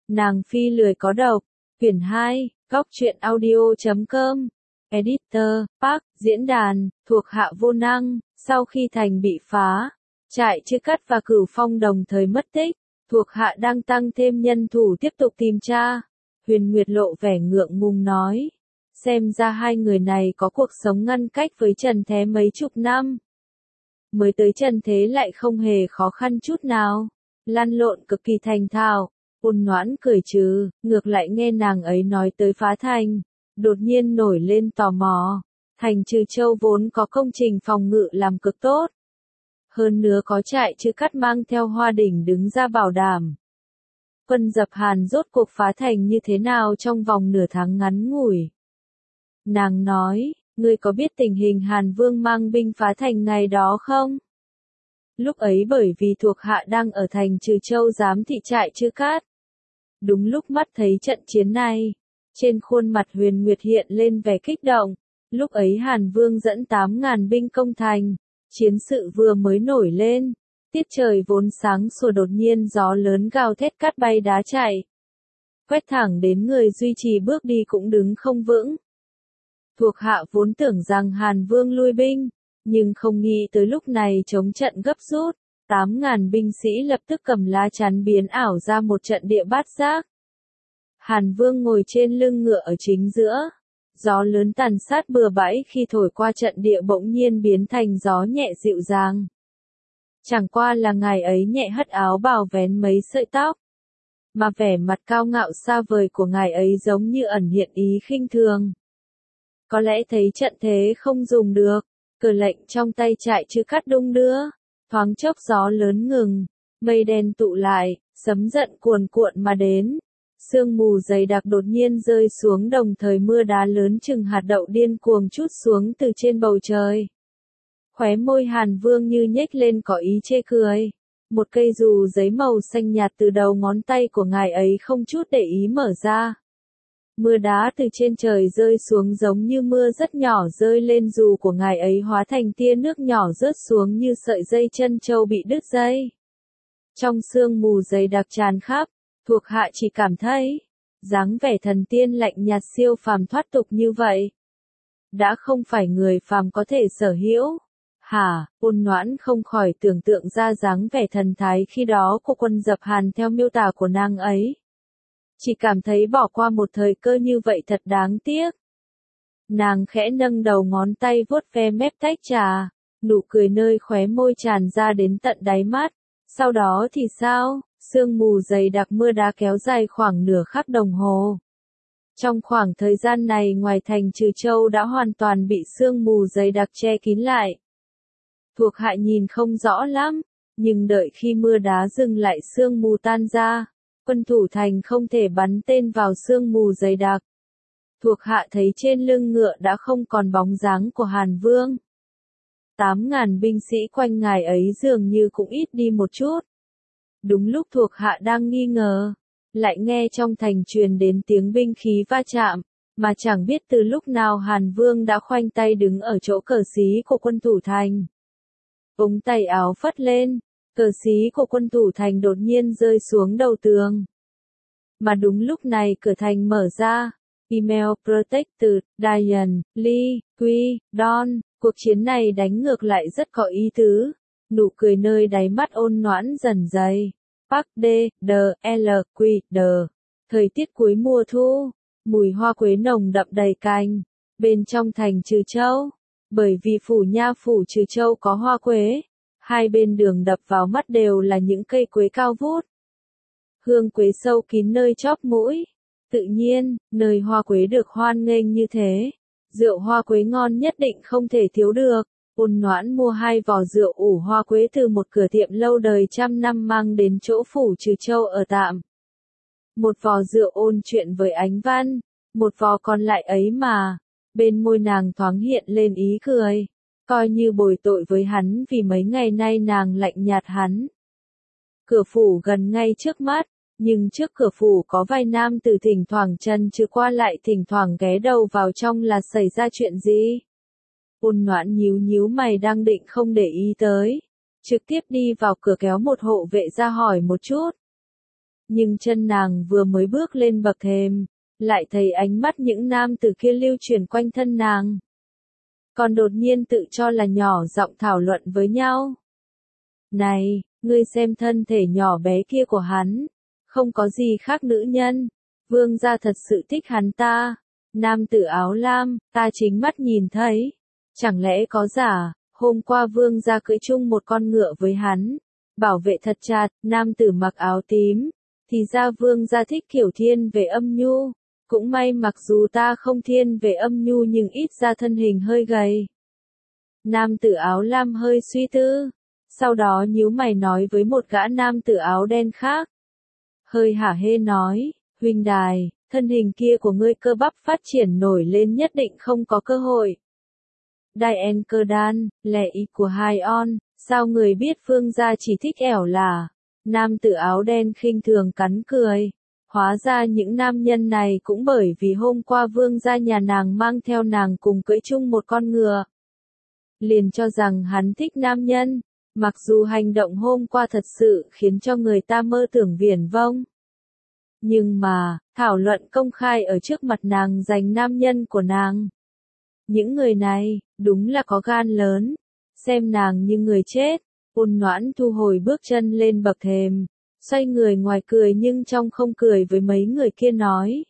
Nàng phi lười có độc. Quyển 2, Góc truyện audio.com. Editor, Park, diễn đàn, thuộc hạ vô năng. Sau khi thành bị phá, trại Chư Cắt và Cửu Phong đồng thời mất tích. Thuộc hạ đang tăng thêm nhân thủ tiếp tục tìm tra. Huyền Nguyệt lộ vẻ ngượng ngùng nói. Xem ra hai người này có cuộc sống ngăn cách với Trần Thế mấy chục năm. Mới tới Trần Thế lại không hề khó khăn chút nào. Lăn lộn cực kỳ thành thạo. Ôn Noãn cười trừ, ngược lại nghe nàng ấy nói tới phá thành. Đột nhiên nổi lên tò mò. Thành Trừ Châu vốn có công trình phòng ngự làm cực tốt. Hơn nữa có trại Chư Cắt mang theo Hoa Đỉnh đứng ra bảo đảm. Quân dập Hàn rốt cuộc phá thành như thế nào trong vòng nửa tháng ngắn ngủi. Nàng nói, ngươi có biết tình hình Hàn Vương mang binh phá thành ngày đó không? Lúc ấy bởi vì thuộc hạ đang ở thành Trừ Châu giám thị trại Chư Cát. Đúng lúc mắt thấy trận chiến này, trên khuôn mặt Huyền Nguyệt hiện lên vẻ kích động. Lúc ấy Hàn Vương dẫn 8.000 binh công thành, chiến sự vừa mới nổi lên, tiết trời vốn sáng sủa đột nhiên gió lớn gào thét cát bay đá chạy. Quét thẳng đến người duy trì bước đi cũng đứng không vững. Thuộc hạ vốn tưởng rằng Hàn Vương lui binh, nhưng không nghĩ tới lúc này chống trận gấp rút, 8.000 binh sĩ lập tức cầm lá chắn biến ảo ra một trận địa bát giác. Hàn Vương ngồi trên lưng ngựa ở chính giữa. Gió lớn tàn sát bừa bãi khi thổi qua trận địa bỗng nhiên biến thành gió nhẹ dịu dàng. Chẳng qua là ngài ấy nhẹ hất áo bào vén mấy sợi tóc. Mà vẻ mặt cao ngạo xa vời của ngài ấy giống như ẩn hiện ý khinh thường. Có lẽ thấy trận thế không dùng được, cờ lệnh trong tay trại Chư Cắt đung đưa. Thoáng chốc gió lớn ngừng, mây đen tụ lại, sấm giận cuồn cuộn mà đến. Sương mù dày đặc đột nhiên rơi xuống đồng thời mưa đá lớn chừng hạt đậu điên cuồng trút xuống từ trên bầu trời. Khóe môi Hàn Vương như nhếch lên có ý chê cười. Một cây dù giấy màu xanh nhạt từ đầu ngón tay của ngài ấy không chút để ý mở ra. Mưa đá từ trên trời rơi xuống giống như mưa rất nhỏ rơi lên dù của ngài ấy hóa thành tia nước nhỏ rớt xuống như sợi dây chân trâu bị đứt dây. Trong sương mù dày đặc tràn khắp, thuộc hạ chỉ cảm thấy, dáng vẻ thần tiên lạnh nhạt siêu phàm thoát tục như vậy. Đã không phải người phàm có thể sở hữu. Hả, Ôn Noãn không khỏi tưởng tượng ra dáng vẻ thần thái khi đó của quân dập Hàn theo miêu tả của nàng ấy. Chỉ cảm thấy bỏ qua một thời cơ như vậy thật đáng tiếc. Nàng khẽ nâng đầu ngón tay vuốt ve mép tách trà, nụ cười nơi khóe môi tràn ra đến tận đáy mắt. Sau đó thì sao? Sương mù dày đặc mưa đá kéo dài khoảng nửa khắc đồng hồ. Trong khoảng thời gian này ngoài thành Trừ Châu đã hoàn toàn bị sương mù dày đặc che kín lại. Thuộc hạ nhìn không rõ lắm, nhưng đợi khi mưa đá dừng lại sương mù tan ra, quân thủ thành không thể bắn tên vào sương mù dày đặc. Thuộc hạ thấy trên lưng ngựa đã không còn bóng dáng của Hàn Vương. 8.000 binh sĩ quanh ngài ấy dường như cũng ít đi một chút. Đúng lúc thuộc hạ đang nghi ngờ, lại nghe trong thành truyền đến tiếng binh khí va chạm, mà chẳng biết từ lúc nào Hàn Vương đã khoanh tay đứng ở chỗ cờ xí của quân thủ thành. Ống tay áo phất lên, cờ xí của quân thủ thành đột nhiên rơi xuống đầu tường. Mà đúng lúc này cửa thành mở ra, Email Protected, Diane, Lee, Quy, Don, cuộc chiến này đánh ngược lại rất có ý tứ. Nụ cười nơi đáy mắt Ôn Noãn dần dày. Park D, D, L, Q, D. Thời tiết cuối mùa thu, mùi hoa quế nồng đậm đầy cành. Bên trong thành Trừ Châu, bởi vì phủ nha phủ Trừ Châu có hoa quế, hai bên đường đập vào mắt đều là những cây quế cao vút. Hương quế sâu kín nơi chóp mũi. Tự nhiên, nơi hoa quế được hoan nghênh như thế, rượu hoa quế ngon nhất định không thể thiếu được. Ôn Noãn mua 2 vò rượu ủ hoa quế từ một cửa tiệm lâu đời trăm năm mang đến chỗ phủ Trừ Châu ở tạm. Một vò rượu ôn chuyện với Ánh Văn, một vò còn lại ấy mà. Bên môi nàng thoáng hiện lên ý cười, coi như bồi tội với hắn vì mấy ngày nay nàng lạnh nhạt hắn. Cửa phủ gần ngay trước mắt, nhưng trước cửa phủ có vài nam tử thỉnh thoảng chân chứ qua lại thỉnh thoảng ghé đầu vào trong là xảy ra chuyện gì. Ôn Noãn nhíu nhíu mày đang định không để ý tới, trực tiếp đi vào cửa kéo một hộ vệ ra hỏi một chút. Nhưng chân nàng vừa mới bước lên bậc thềm, lại thấy ánh mắt những nam tử kia lưu chuyển quanh thân nàng. Còn đột nhiên tự cho là nhỏ giọng thảo luận với nhau. Này, ngươi xem thân thể nhỏ bé kia của hắn, không có gì khác nữ nhân, vương gia thật sự thích hắn ta. Nam tử áo lam, ta chính mắt nhìn thấy, chẳng lẽ có giả, hôm qua vương gia cưỡi chung một con ngựa với hắn, bảo vệ thật chặt. Nam tử mặc áo tím, thì ra vương gia thích kiểu thiên về âm nhu, cũng may mặc dù ta không thiên về âm nhu nhưng ít ra thân hình hơi gầy. Nam tử áo lam hơi suy tư, sau đó nhíu mày nói với một gã nam tử áo đen khác. Hơi hả hê nói, huynh đài, thân hình kia của ngươi cơ bắp phát triển nổi lên nhất định không có cơ hội. Diane cơ đan, lẻ ý của hai on, sao người biết vương gia chỉ thích ẻo là. Nam tử áo đen khinh thường cắn cười. Hóa ra những nam nhân này cũng bởi vì hôm qua vương gia nhà nàng mang theo nàng cùng cưỡi chung một con ngựa. Liền cho rằng hắn thích nam nhân, mặc dù hành động hôm qua thật sự khiến cho người ta mơ tưởng viển vông. Nhưng mà, thảo luận công khai ở trước mặt nàng giành nam nhân của nàng. Những người này, đúng là có gan lớn, xem nàng như người chết. Ôn Noãn thu hồi bước chân lên bậc thềm, xoay người ngoài cười nhưng trong không cười với mấy người kia nói.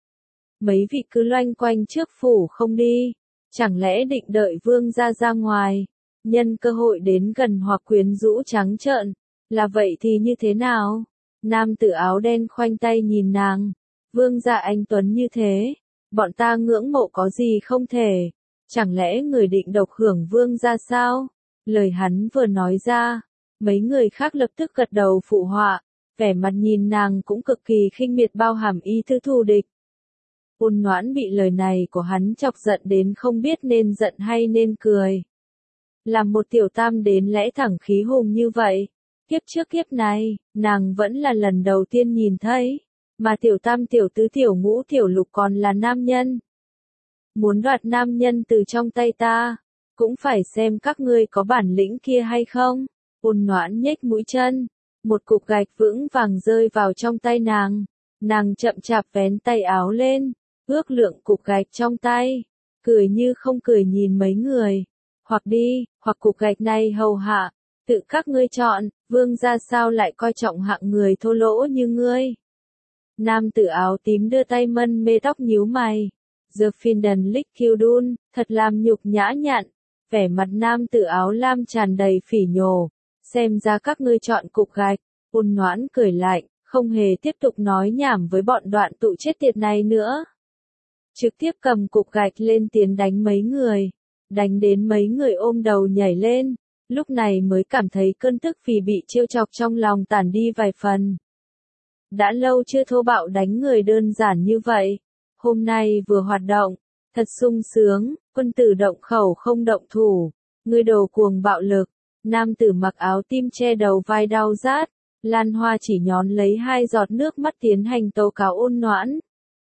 Mấy vị cứ loanh quanh trước phủ không đi, chẳng lẽ định đợi vương gia ra ngoài, nhân cơ hội đến gần hoặc quyến rũ trắng trợn, là vậy thì như thế nào? Nam tử áo đen khoanh tay nhìn nàng, vương gia anh tuấn như thế, bọn ta ngưỡng mộ có gì không thể, chẳng lẽ người định độc hưởng vương gia sao? Lời hắn vừa nói ra, mấy người khác lập tức gật đầu phụ họa, vẻ mặt nhìn nàng cũng cực kỳ khinh miệt bao hàm ý tứ thù địch. Ôn Noãn bị lời này của hắn chọc giận đến không biết nên giận hay nên cười. Làm một tiểu tam đến lẽ thẳng khí hùng như vậy, kiếp trước kiếp này, nàng vẫn là lần đầu tiên nhìn thấy, mà tiểu tam tiểu tứ tiểu ngũ tiểu lục còn là nam nhân. Muốn đoạt nam nhân từ trong tay ta, cũng phải xem các ngươi có bản lĩnh kia hay không. Ôn Noãn nhếch mũi chân, một cục gạch vững vàng rơi vào trong tay nàng chậm chạp vén tay áo lên, ước lượng cục gạch trong tay, cười như không cười nhìn mấy người, hoặc đi, hoặc cục gạch này hầu hạ, tự các ngươi chọn, vương gia sao lại coi trọng hạng người thô lỗ như ngươi. Nam tử áo tím đưa tay mân mê tóc nhíu mày, The Finden Lick Kildun, thật làm nhục nhã nhặn, vẻ mặt nam tử áo lam tràn đầy phỉ nhổ, xem ra các ngươi chọn cục gạch. Ôn Noãn cười lạnh, không hề tiếp tục nói nhảm với bọn đoạn tụ chết tiệt này nữa. Trực tiếp cầm cục gạch lên tiến đánh mấy người, đánh đến mấy người ôm đầu nhảy lên, lúc này mới cảm thấy cơn tức vì bị trêu chọc trong lòng tản đi vài phần. Đã lâu chưa thô bạo đánh người đơn giản như vậy, hôm nay vừa hoạt động, thật sung sướng, quân tử động khẩu không động thủ, ngươi đồ cuồng bạo lực. Nam tử mặc áo tim che đầu vai đau rát, Lan Hoa chỉ nhón lấy 2 giọt nước mắt tiến hành tố cáo Ôn Noãn.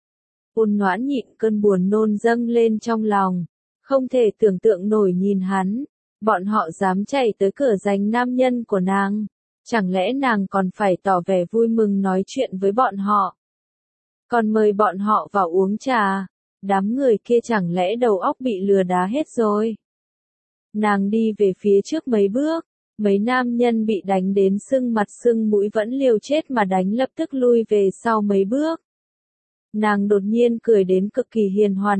Ôn Noãn nhịn cơn buồn nôn dâng lên trong lòng, không thể tưởng tượng nổi nhìn hắn, bọn họ dám chạy tới cửa giành nam nhân của nàng, chẳng lẽ nàng còn phải tỏ vẻ vui mừng nói chuyện với bọn họ, còn mời bọn họ vào uống trà, đám người kia chẳng lẽ đầu óc bị lừa đá hết rồi. Nàng đi về phía trước mấy bước, mấy nam nhân bị đánh đến sưng mặt sưng mũi vẫn liều chết mà đánh lập tức lui về sau mấy bước. Nàng đột nhiên cười đến cực kỳ hiền hòa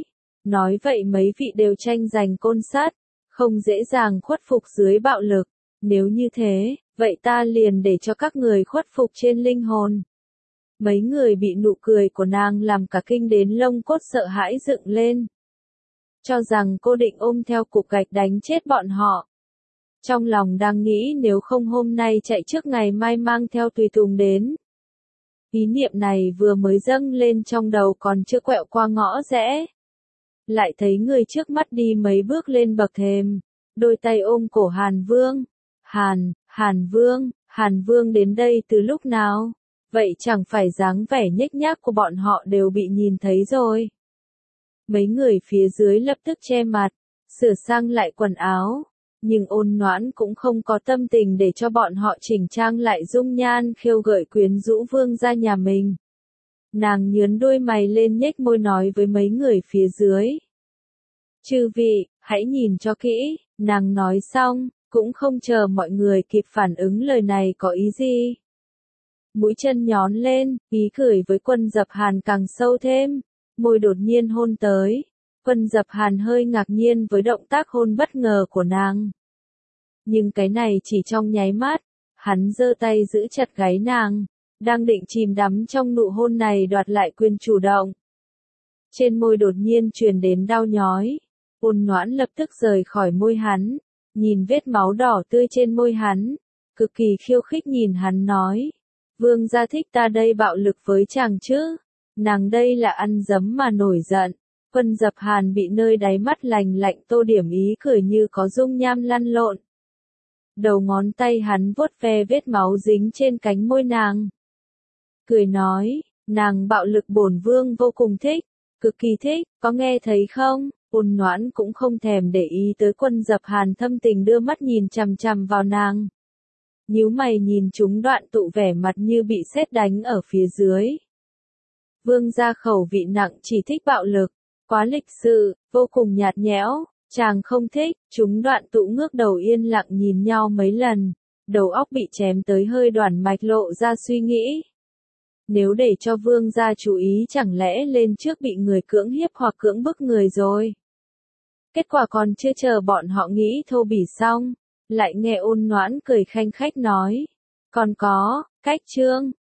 nói vậy mấy vị đều tranh giành côn sắt, không dễ dàng khuất phục dưới bạo lực, nếu như thế, vậy ta liền để cho các người khuất phục trên linh hồn. Mấy người bị nụ cười của nàng làm cả kinh đến lông cốt sợ hãi dựng lên. Cho rằng cô định ôm theo cục gạch đánh chết bọn họ. Trong lòng đang nghĩ nếu không hôm nay chạy trước ngày mai mang theo tùy tùng đến. Ý niệm này vừa mới dâng lên trong đầu còn chưa quẹo qua ngõ rẽ. Lại thấy người trước mắt đi mấy bước lên bậc thềm, đôi tay ôm cổ Hàn Vương. Hàn Vương đến đây từ lúc nào? Vậy chẳng phải dáng vẻ nhếch nhác của bọn họ đều bị nhìn thấy rồi. Mấy người phía dưới lập tức che mặt, sửa sang lại quần áo, Nhưng Ôn Noãn cũng không có tâm tình để cho bọn họ chỉnh trang lại dung nhan khêu gợi quyến rũ vương gia nhà mình. Nàng nhướn đôi mày lên nhếch môi nói với mấy người phía dưới. Chư vị, hãy nhìn cho kỹ, nàng nói xong, cũng không chờ mọi người kịp phản ứng lời này có ý gì. Mũi chân nhón lên, ý cười với Quân Dập Hàn càng sâu thêm, môi đột nhiên hôn tới. Quân Dập Hàn hơi ngạc nhiên với động tác hôn bất ngờ của nàng. Nhưng cái này chỉ trong nháy mắt, hắn giơ tay giữ chặt gáy nàng, đang định chìm đắm trong nụ hôn này đoạt lại quyền chủ động. Trên môi đột nhiên truyền đến đau nhói, Ôn Noãn lập tức rời khỏi môi hắn, nhìn vết máu đỏ tươi trên môi hắn, cực kỳ khiêu khích nhìn hắn nói. Vương gia thích ta đây bạo lực với chàng chứ, nàng đây là ăn dấm mà nổi giận. Quân Dập Hàn bị nơi đáy mắt lành lạnh tô điểm ý cười như có dung nham lăn lộn. Đầu ngón tay hắn vuốt ve vết máu dính trên cánh môi nàng. Cười nói, nàng bạo lực bổn vương vô cùng thích, cực kỳ thích, có nghe thấy không? Ôn Noãn cũng không thèm để ý tới Quân Dập Hàn thâm tình đưa mắt nhìn chằm chằm vào nàng. Nhíu mày nhìn chúng Đoạn Tụ vẻ mặt như bị sét đánh ở phía dưới. Vương gia khẩu vị nặng chỉ thích bạo lực, quá lịch sự, vô cùng nhạt nhẽo, chàng không thích. Chúng Đoạn Tụ ngước đầu yên lặng nhìn nhau mấy lần, đầu óc bị chém tới hơi đoản mạch lộ ra suy nghĩ. Nếu để cho vương gia chú ý chẳng lẽ lên trước bị người cưỡng hiếp hoặc cưỡng bức người rồi. Kết quả còn chưa chờ bọn họ nghĩ thô bỉ xong, lại nghe Ôn Noãn cười khanh khách nói. Còn có, cách chương,